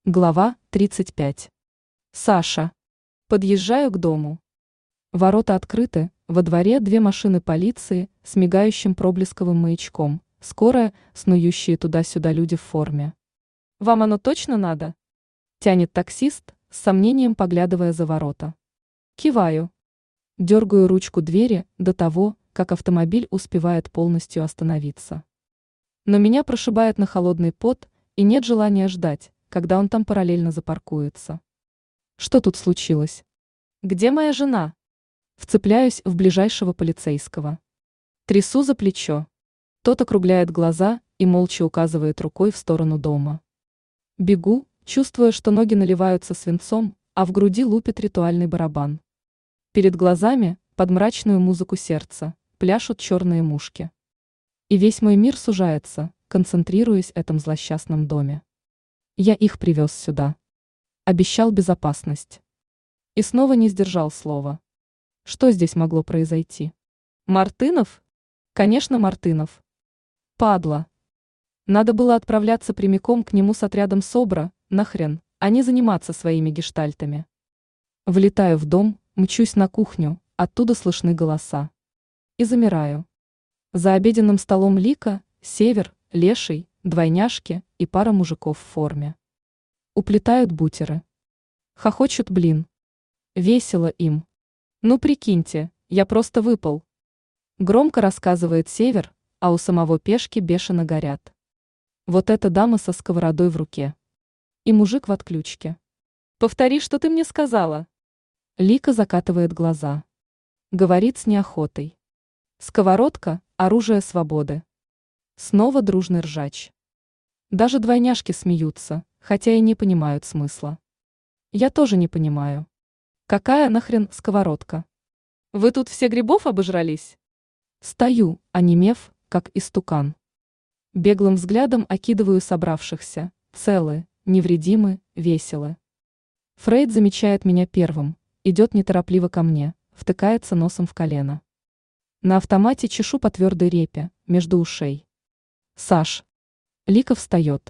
Глава 35. Саша. Подъезжаю к дому. Ворота открыты, во дворе две машины полиции с мигающим проблесковым маячком, скорая, снующие туда-сюда люди в форме. «Вам оно точно надо?» – тянет таксист, с сомнением поглядывая за ворота. Киваю. Дергаю ручку двери до того, как автомобиль успевает полностью остановиться. Но меня прошибает на холодный пот, и нет желания ждать, когда он там параллельно запаркуется. Что тут случилось? Где моя жена? Вцепляюсь в ближайшего полицейского. Трясу за плечо. Тот округляет глаза и молча указывает рукой в сторону дома. Бегу, чувствуя, что ноги наливаются свинцом, а в груди лупит ритуальный барабан. Перед глазами, под мрачную музыку сердца, пляшут черные мушки. И весь мой мир сужается, концентрируясь в этом злосчастном доме. Я их привез сюда. Обещал безопасность. И снова не сдержал слова. Что здесь могло произойти? Мартынов? Конечно, Мартынов. Падла. Надо было отправляться прямиком к нему с отрядом СОБРа, нахрен, а не заниматься своими гештальтами. Влетаю в дом, мчусь на кухню, оттуда слышны голоса. И замираю. За обеденным столом Лика, Север, Леший, двойняшки и пара мужиков в форме. Уплетают бутеры. Хохочут, блин. Весело им. Ну прикиньте, я просто выпал. Громко рассказывает Север, а у самого пешки бешено горят. Вот эта дама со сковородой в руке. И мужик в отключке. Повтори, что ты мне сказала. Лика закатывает глаза. Говорит с неохотой. Сковородка – оружие свободы. Снова дружный ржач. Даже двойняшки смеются, хотя и не понимают смысла. Я тоже не понимаю. Какая нахрен сковородка? Вы тут все грибов обожрались? Стою, онемев, как истукан. Беглым взглядом окидываю собравшихся, целы, невредимы, веселы. Фрейд замечает меня первым, идет неторопливо ко мне, втыкается носом в колено. На автомате чешу по твердой репе, между ушей. Саш. Лика встает.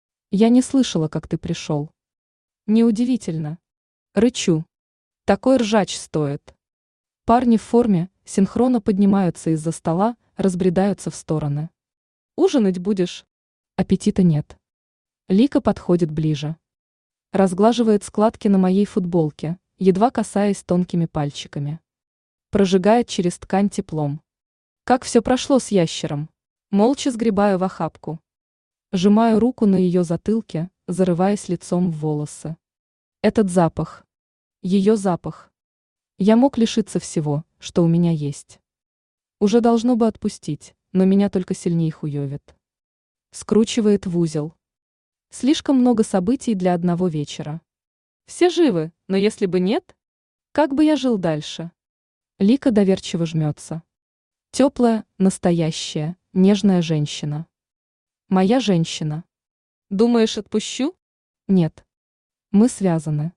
Я не слышала, как ты пришел. Неудивительно. Рычу. Такой ржач стоит. Парни в форме синхронно поднимаются из-за стола, разбредаются в стороны. Ужинать будешь? Аппетита нет. Лика подходит ближе. Разглаживает складки на моей футболке, едва касаясь тонкими пальчиками. Прожигает через ткань теплом. Как все прошло с ящером? Молча сгребаю в охапку. Сжимаю руку на ее затылке, зарываясь лицом в волосы. Этот запах. Ее запах. Я мог лишиться всего, что у меня есть. Уже должно бы отпустить, но меня только сильнее хуёвит. Скручивает в узел. Слишком много событий для одного вечера. Все живы, но если бы нет, как бы я жил дальше? Лика доверчиво жмется. Теплая, настоящая, нежная женщина. Моя женщина. Думаешь, отпущу? Нет. Мы связаны.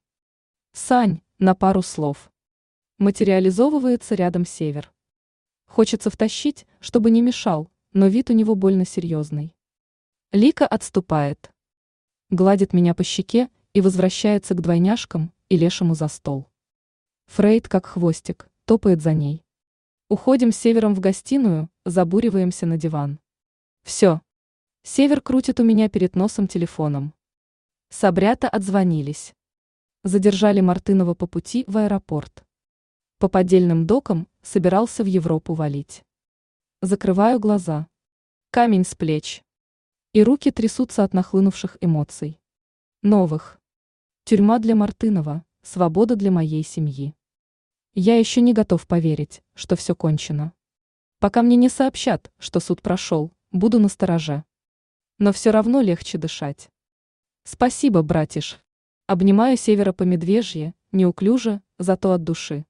Сань, на пару слов. Материализовывается рядом Север. Хочется втащить, чтобы не мешал, но вид у него больно серьезный. Лика отступает. Гладит меня по щеке и возвращается к двойняшкам и Лешему за стол. Фрейд, как хвостик, топает за ней. Уходим с Севером в гостиную, забуриваемся на диван. Все. Север крутит у меня перед носом телефоном. Собрята отзвонились. Задержали Мартынова по пути в аэропорт. По поддельным докам собирался в Европу валить. Закрываю глаза. Камень с плеч. И руки трясутся от нахлынувших эмоций. Новых. Тюрьма для Мартынова, свобода для моей семьи. Я еще не готов поверить, что все кончено. Пока мне не сообщат, что суд прошел, буду настороже. Но все равно легче дышать. Спасибо, братиш. Обнимаю Севера по медвежье, неуклюже, зато от души.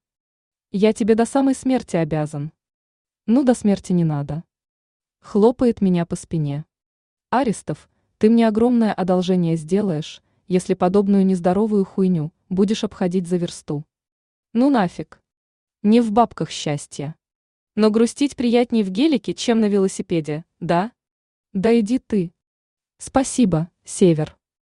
Я тебе до самой смерти обязан. Ну, до смерти не надо. Хлопает меня по спине. Аристов, ты мне огромное одолжение сделаешь, если подобную нездоровую хуйню будешь обходить за версту. Ну нафиг. Не в бабках счастье. Но грустить приятней в гелике, чем на велосипеде, да? Да иди ты. Спасибо, Север.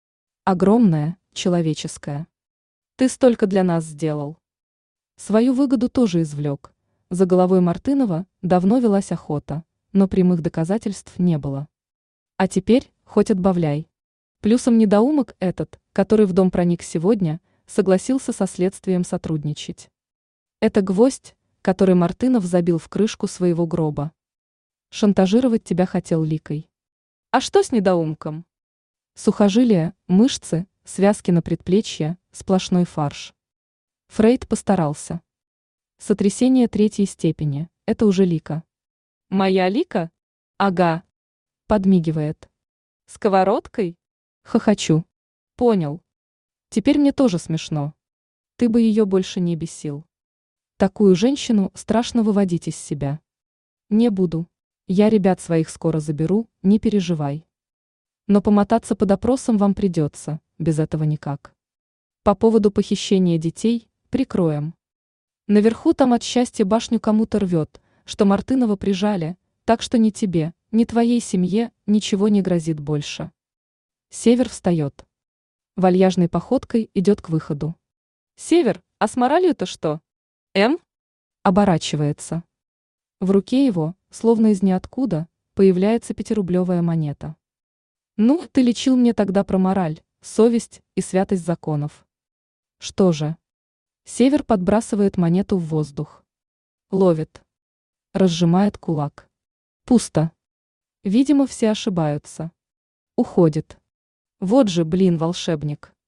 Огромное, человеческое. Ты столько для нас сделал. Свою выгоду тоже извлек. За головой Мартынова давно велась охота, но прямых доказательств не было. А теперь хоть отбавляй. Плюсом недоумок этот, который в дом проник сегодня, согласился со следствием сотрудничать. Это гвоздь, который Мартынов забил в крышку своего гроба. Шантажировать тебя хотел Ликой. А что с недоумком? Сухожилия, мышцы, связки на предплечье, сплошной фарш. Фрейд постарался. Сотрясение третьей степени – это уже Лика. Моя Лика? Ага. Подмигивает. Сковородкой? Хохочу. Понял. Теперь мне тоже смешно. Ты бы ее больше не бесил. Такую женщину страшно выводить из себя. Не буду. Я ребят своих скоро заберу, не переживай. Но помотаться по допросам вам придется, без этого никак. По поводу похищения детей прикроем. Наверху там от счастья башню кому-то рвет, что Мартынова прижали, так что ни тебе, ни твоей семье ничего не грозит больше. Север встает. Вальяжной походкой идет к выходу. Север, а с моралью-то что? Оборачивается. В руке его, словно из ниоткуда, появляется 5-рублевая монета. Ну, ты лечил мне тогда про мораль, совесть и святость законов. Что же? Север подбрасывает монету в воздух. Ловит. Разжимает кулак. Пусто. Видимо, все ошибаются. Уходит. Вот же, блин, волшебник.